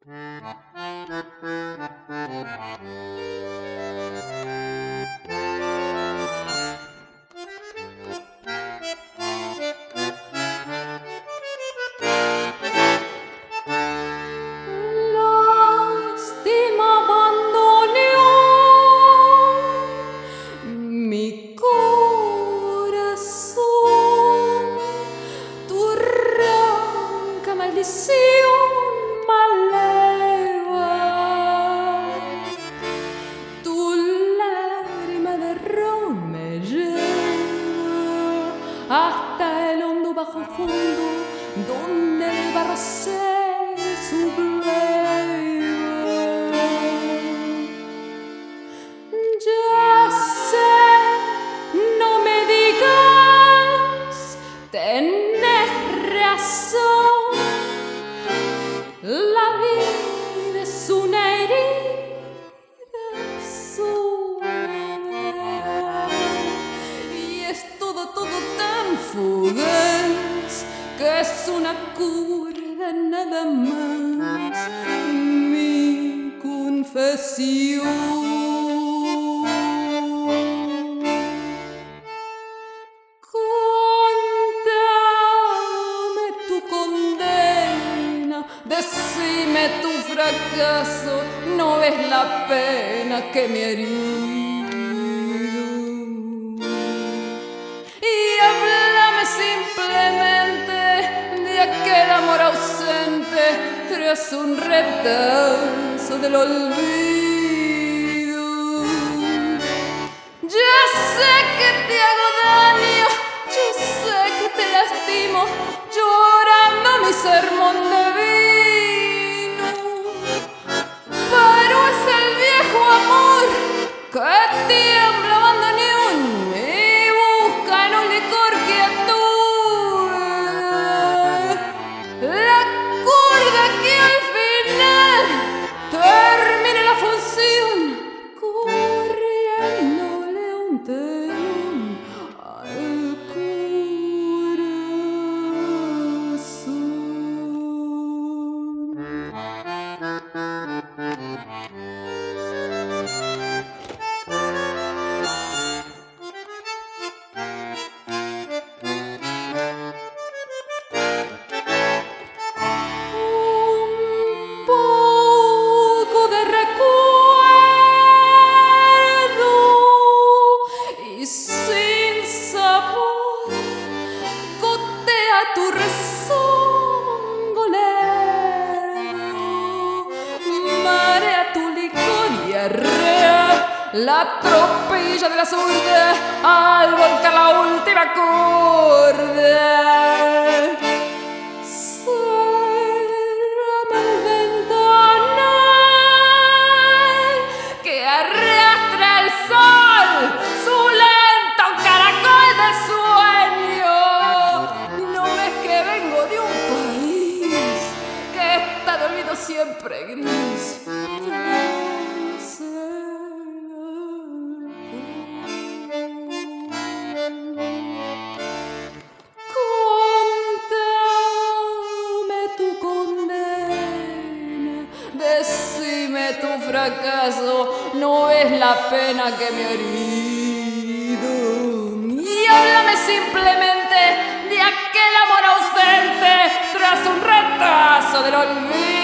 Lástima abandonó mi corazón, tu ronca maldición maleva, tu lágrima de ron me lleva hasta el hondo bajo fondo donde el barro se subleva. Ya sé, no me digas, tenés razón, la vida es una herida absurda y es todo tan fugaz que es una curda nada más, mi confesión. Contame tu condena, decime tu fracaso, no ves la pena que me ha herido. Y háblame simplemente de aquel amor ausente tras un retazo del olvido. Ya sé que te hago daño, yo sé que te lastimo, llorando mi sermón de vino. Pero es el viejo amor que tiembla bandoneón y busca en un licor que aturde la curda que al final termine la función corriéndole un telón al un poco de recuerdo y sin sabor gotea tu rezongolero, marea tu licor y arrea la tropilla de la zurda al volcar la última curda. Cérrame el ventanal que arrastra el sol, su lento caracol de sueño. ¿No ves que vengo de un país que está de olvido siempre gris? Contame tu condena, decime tu fracaso, no es la pena que me ha herido. Y háblame simplemente de aquel amor ausente tras un retazo del olvido.